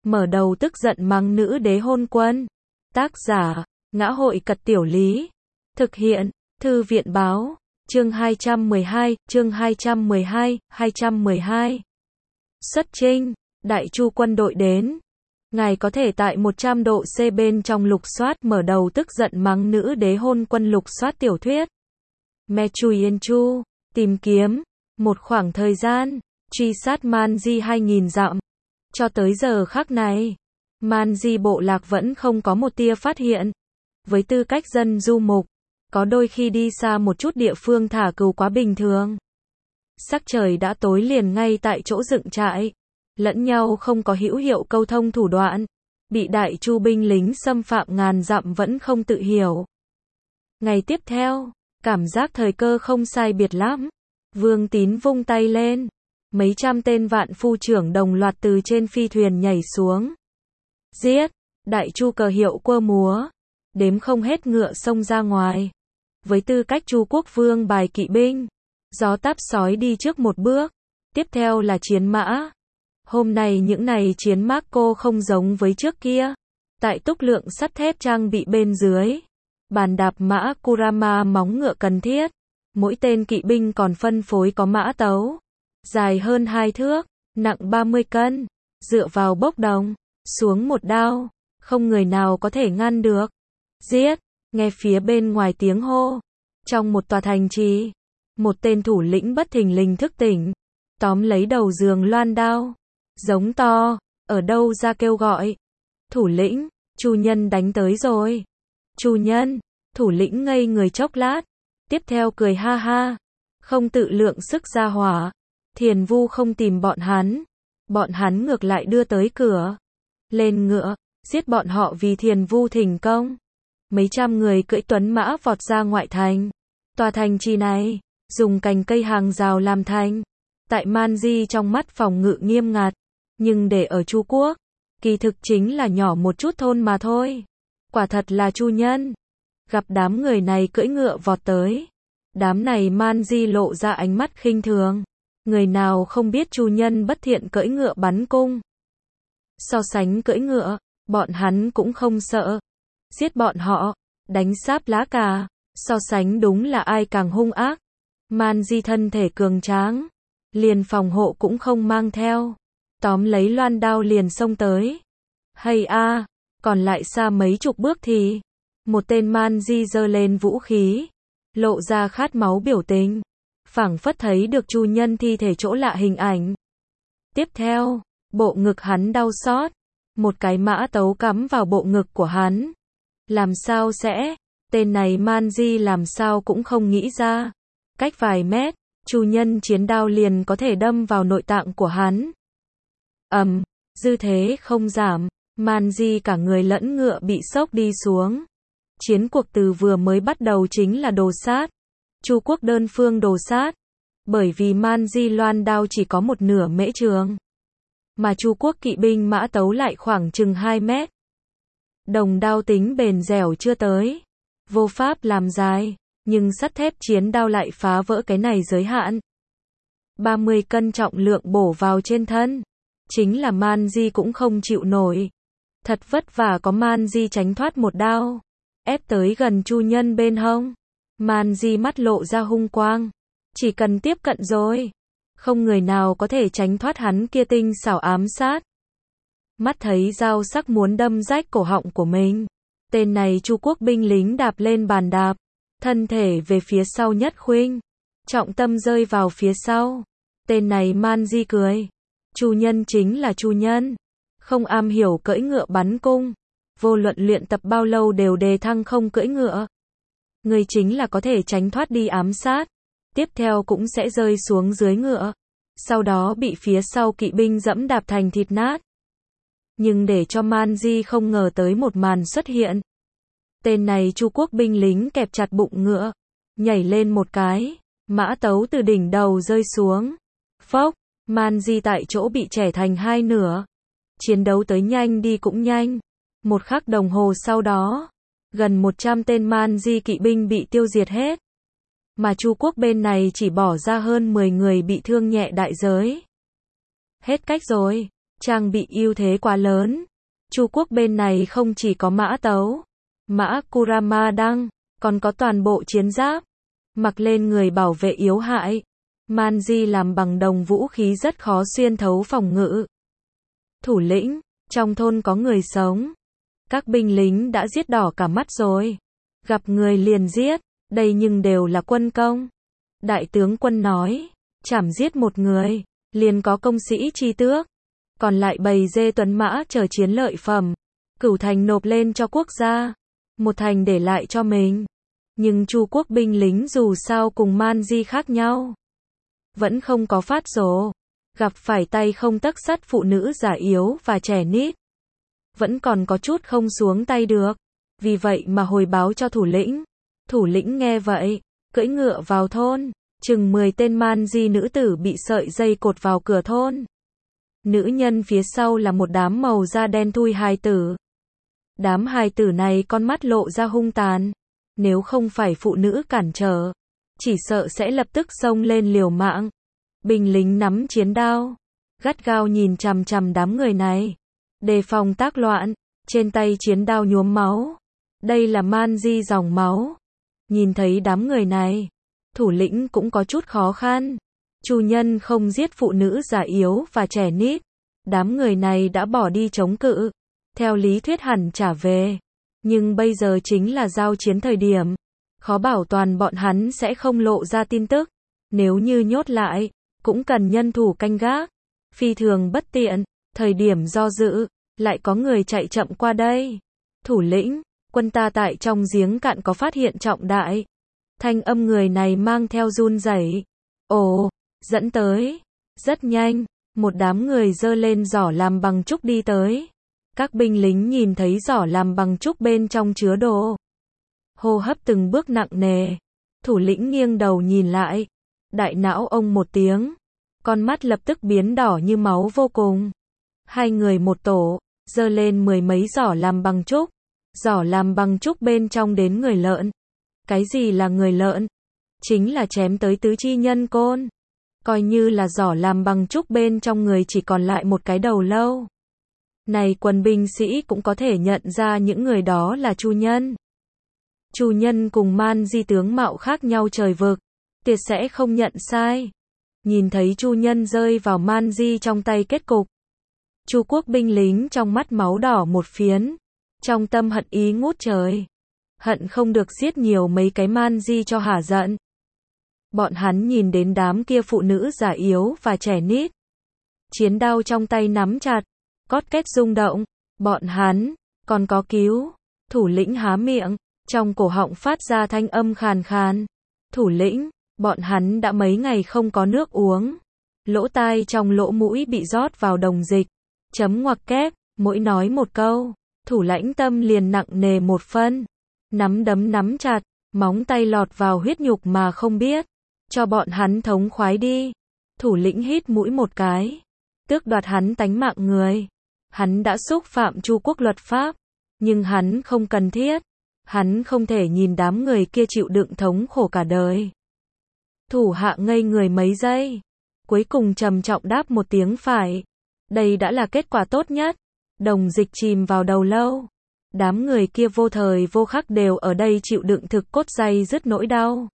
mở đầu tức giận mắng nữ đế hôn quân. Tác giả, Ngã hội Cật Tiểu Lý. Thực hiện, Thư viện Báo. Chương 212, chương 212. Xuất chinh, Đại Chu quân đội đến. Ngài có thể tại 100 độ C bên trong lục soát mở đầu tức giận mắng nữ đế hôn quân lục soát tiểu thuyết. Me Chui Yên Chu, tìm kiếm, một khoảng thời gian, truy sát Man Di 2000 dặm. Cho tới giờ khắc này, Man Di bộ lạc vẫn không có một tia phát hiện. Với tư cách dân du mục, có đôi khi đi xa một chút địa phương thả cừu quá bình thường. Sắc trời đã tối liền ngay tại chỗ dựng trại, lẫn nhau không có hữu hiệu câu thông thủ đoạn, bị Đại Chu binh lính xâm phạm ngàn dặm vẫn không tự hiểu. Ngày tiếp theo, cảm giác thời cơ không sai biệt lắm. Vương Tín vung tay lên, mấy trăm tên vạn phu trưởng đồng loạt từ trên phi thuyền nhảy xuống. Giết, Đại Chu cờ hiệu quơ múa, đếm không hết ngựa xông ra ngoài. Với tư cách Chu quốc vương bài kỵ binh, gió táp sói đi trước một bước, tiếp theo là chiến mã. Hôm nay những này chiến mác cô không giống với trước kia. Tại túc lượng sắt thép trang bị bên dưới, bàn đạp mã Kurama móng ngựa cần thiết. Mỗi tên kỵ binh còn phân phối có mã tấu, dài hơn 2 thước, nặng 30 cân, dựa vào bốc đồng, xuống một đao, không người nào có thể ngăn được. Giết, nghe phía bên ngoài tiếng hô. Trong một tòa thành trì, một tên thủ lĩnh bất thình lình thức tỉnh, tóm lấy đầu giường loan đao, giống to, ở đâu ra kêu gọi. Thủ lĩnh, Chu nhân đánh tới rồi. Chu nhân, thủ lĩnh ngây người chốc lát, tiếp theo cười ha ha, không tự lượng sức ra hỏa. Thiền Vu không tìm bọn hắn ngược lại đưa tới cửa. Lên ngựa, giết bọn họ vì Thiền Vu thỉnh công. Mấy trăm người cưỡi tuấn mã vọt ra ngoại thành. Tòa thành trì này, dùng cành cây hàng rào làm thành. Tại Man Di trong mắt phòng ngự nghiêm ngặt, nhưng để ở Chu quốc, kỳ thực chính là nhỏ một chút thôn mà thôi. Quả thật là Chu nhân. Gặp đám người này cưỡi ngựa vọt tới, đám này Man Di lộ ra ánh mắt khinh thường. Người nào không biết Chu nhân bất thiện cưỡi ngựa bắn cung. So sánh cưỡi ngựa, bọn hắn cũng không sợ. Giết bọn họ, đánh sáp lá cà, so sánh đúng là ai càng hung ác. Man Di thân thể cường tráng, liền phòng hộ cũng không mang theo, tóm lấy loan đao liền xông tới. Hay a, còn lại xa mấy chục bước thì một tên Man Di giơ lên vũ khí, lộ ra khát máu biểu tình, phảng phất thấy được Chu nhân thi thể chỗ lạ hình ảnh. Tiếp theo, bộ ngực hắn đau xót, một cái mã tấu cắm vào bộ ngực của hắn. Làm sao sẽ, tên này Man Di làm sao cũng không nghĩ ra. Cách vài mét, Chu nhân chiến đao liền có thể đâm vào nội tạng của hắn. Dư thế không giảm, Man Di cả người lẫn ngựa bị sốc đi xuống. Chiến cuộc từ vừa mới bắt đầu chính là đồ sát. Chu quốc đơn phương đồ sát, bởi vì Man Di loan đao chỉ có một nửa mễ trường, mà Chu quốc kỵ binh mã tấu lại khoảng chừng 2 mét. Đồng đao tính bền dẻo chưa tới, vô pháp làm dài, nhưng sắt thép chiến đao lại phá vỡ cái này giới hạn. 30 cân trọng lượng bổ vào trên thân, chính là Man Di cũng không chịu nổi. Thật vất vả có Man Di tránh thoát một đao, ép tới gần Chu nhân bên hông. Man Di mắt lộ ra hung quang, chỉ cần tiếp cận rồi, không người nào có thể tránh thoát hắn kia tinh xảo ám sát. Mắt thấy dao sắc muốn đâm rách cổ họng của mình, tên này Chu quốc binh lính đạp lên bàn đạp, thân thể về phía sau nhất khuynh, trọng tâm rơi vào phía sau. Tên này Man Di cười, Chu nhân chính là Chu nhân, không am hiểu cưỡi ngựa bắn cung, vô luận luyện tập bao lâu đều đề thăng không cưỡi ngựa. Người chính là có thể tránh thoát đi ám sát, tiếp theo cũng sẽ rơi xuống dưới ngựa, sau đó bị phía sau kỵ binh dẫm đạp thành thịt nát. Nhưng để cho Man Di không ngờ tới một màn xuất hiện. Tên này Chu quốc binh lính kẹp chặt bụng ngựa, nhảy lên một cái, mã tấu từ đỉnh đầu rơi xuống. Phốc, Man Di tại chỗ bị chẻ thành hai nửa. Chiến đấu tới nhanh đi cũng nhanh. Một khắc đồng hồ sau đó, gần 100 tên Man Di kỵ binh bị tiêu diệt hết. Mà Chu quốc bên này chỉ bỏ ra hơn 10 người bị thương nhẹ đại giới. Hết cách rồi. trang bị ưu thế quá lớn. Chu quốc bên này không chỉ có mã tấu, mã Kurama đăng, còn có toàn bộ chiến giáp, mặc lên người bảo vệ yếu hại. Man-di làm bằng đồng vũ khí rất khó xuyên thấu phòng ngự. Thủ lĩnh, trong thôn có người sống. Các binh lính đã giết đỏ cả mắt rồi. Gặp người liền giết, đây nhưng đều là quân công. Đại tướng quân nói, chảm giết một người, liền có công sĩ chi tước. Còn lại bầy dê tuấn mã chờ chiến lợi phẩm. Cửu thành nộp lên cho quốc gia, một thành để lại cho mình. Nhưng Chu quốc binh lính dù sao cùng Man-di khác nhau. Vẫn không có phát rồ. Gặp phải tay không tấc sắt phụ nữ già yếu và trẻ nít. Vẫn còn có chút không xuống tay được. Vì vậy mà hồi báo cho thủ lĩnh. Thủ lĩnh nghe vậy, cưỡi ngựa vào thôn. Chừng 10 tên Man-di nữ tử bị sợi dây cột vào cửa thôn. Nữ nhân phía sau là một đám màu da đen thui hài tử. Đám hài tử này con mắt lộ ra hung tàn. Nếu không phải phụ nữ cản trở, chỉ sợ sẽ lập tức xông lên liều mạng. Binh lính nắm chiến đao, gắt gao nhìn chằm chằm đám người này, đề phòng tác loạn. Trên tay chiến đao nhuốm máu. Đây là Man-di dòng máu. Nhìn thấy đám người này, thủ lĩnh cũng có chút khó khăn. Chủ nhân không giết phụ nữ già yếu và trẻ nít. Đám người này đã bỏ đi chống cự. Theo lý thuyết hẳn trả về. Nhưng bây giờ chính là giao chiến thời điểm. Khó bảo toàn bọn hắn sẽ không lộ ra tin tức. Nếu như nhốt lại, cũng cần nhân thủ canh gác. Phi thường bất tiện, thời điểm do dự, lại có người chạy chậm qua đây. Thủ lĩnh, quân ta tại trong giếng cạn có phát hiện trọng đại. Thanh âm người này mang theo run rẩy. Ồ, dẫn tới. Rất nhanh, một đám người giơ lên giỏ làm bằng trúc đi tới. Các binh lính nhìn thấy giỏ làm bằng trúc bên trong chứa đồ. Hô hấp từng bước nặng nề. Thủ lĩnh nghiêng đầu nhìn lại. Đại não ông một tiếng. Con mắt lập tức biến đỏ như máu vô cùng. Hai người một tổ, giơ lên 10 mấy giỏ làm bằng trúc. Giỏ làm bằng trúc bên trong đến người lợn. Cái gì là người lợn? Chính là chém tới tứ chi nhân côn. Coi như là giỏ làm bằng trúc bên trong người chỉ còn lại một cái đầu lâu. Này quân binh sĩ cũng có thể nhận ra những người đó là Chu nhân. Chu nhân cùng Man-di tướng mạo khác nhau trời vực. Tiệt sẽ không nhận sai. Nhìn thấy Chu nhân rơi vào Man-di trong tay kết cục. Chu quốc binh lính trong mắt máu đỏ một phiến. Trong tâm hận ý ngút trời. Hận không được giết nhiều mấy cái Man-di cho hả giận. Bọn hắn nhìn đến đám kia phụ nữ già yếu và trẻ nít. Chiến đao trong tay nắm chặt. Cót két rung động. Bọn hắn, còn có cứu. Thủ lĩnh há miệng. Trong cổ họng phát ra thanh âm khàn khàn. Thủ lĩnh, bọn hắn đã mấy ngày không có nước uống. Lỗ tai trong lỗ mũi bị rót vào đồng dịch. Chấm ngoặc kép, mỗi nói một câu. Thủ lãnh tâm liền nặng nề một phân. Nắm đấm nắm chặt, móng tay lọt vào huyết nhục mà không biết. Cho bọn hắn thống khoái đi. Thủ lĩnh hít mũi một cái. Tước đoạt hắn tánh mạng người. Hắn đã xúc phạm Chu quốc luật pháp. Nhưng hắn không cần thiết. Hắn không thể nhìn đám người kia chịu đựng thống khổ cả đời. Thủ hạ ngây người mấy giây. Cuối cùng trầm trọng đáp một tiếng phải. Đây đã là kết quả tốt nhất. Đồng dịch chìm vào đầu lâu. Đám người kia vô thời vô khắc đều ở đây chịu đựng thực cốt day dứt nỗi đau.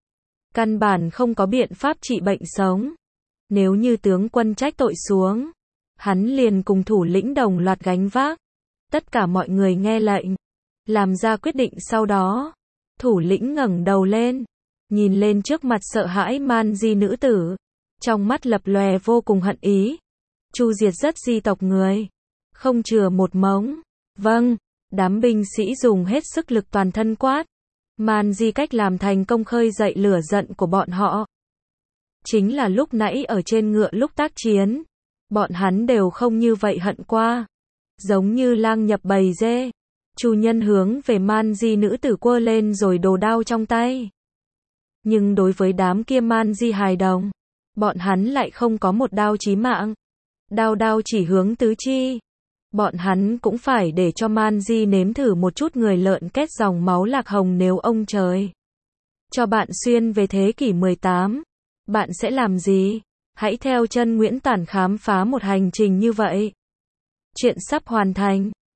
Căn bản không có biện pháp trị bệnh sống. Nếu như tướng quân trách tội xuống, hắn liền cùng thủ lĩnh đồng loạt gánh vác. Tất cả mọi người nghe lệnh, làm ra quyết định sau đó. Thủ lĩnh ngẩng đầu lên, nhìn lên trước mặt sợ hãi Man-di nữ tử, trong mắt lập lòe vô cùng hận ý. Chu diệt rất di tộc người, không chừa một mống. Vâng, đám binh sĩ dùng hết sức lực toàn thân quát. Man-di cách làm thành công khơi dậy lửa giận của bọn họ. Chính là lúc nãy ở trên ngựa lúc tác chiến, bọn hắn đều không như vậy hận qua. Giống như lang nhập bầy dê. Chu nhân hướng về Man-di nữ tử quơ lên rồi đồ đao trong tay. Nhưng đối với đám kia Man-di hài đồng, bọn hắn lại không có một đao chí mạng. Đao chỉ hướng tứ chi. Bọn hắn cũng phải để cho Man-di nếm thử một chút người lợn kết dòng máu lạc hồng nếu ông trời cho bạn xuyên về thế kỷ 18. Bạn sẽ làm gì? Hãy theo chân Nguyễn Tản khám phá một hành trình như vậy. Chuyện sắp hoàn thành.